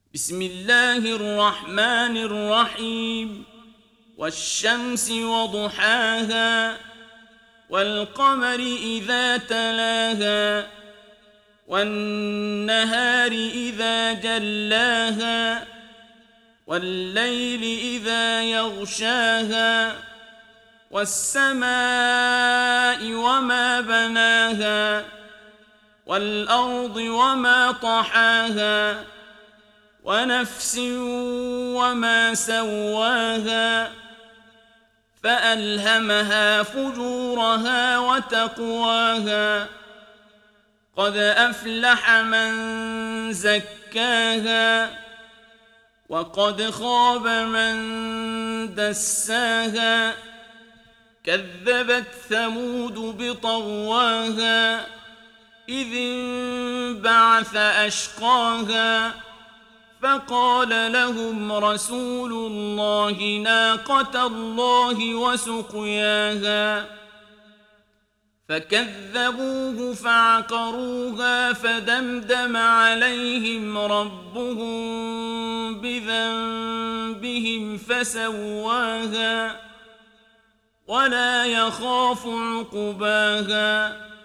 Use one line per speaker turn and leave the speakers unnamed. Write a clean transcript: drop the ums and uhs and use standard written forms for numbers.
بسم الله الرحمن الرحيم والشمس وضحاها والقمر إذا تلاها والنهار إذا جلاها والليل إذا يغشاها والسماء وما بناها والأرض وما طحاها ونفس وما سواها فألهمها فجورها وتقواها قد أفلح من زكاها وقد خاب من دساها كذبت ثمود بطغواها إذ انبعث أشقاها فقال لهم رسول الله ناقة الله وسقياها فكذبوه فعقروها فدمدم عليهم ربهم بذنبهم فسواها ولا يخاف عقباها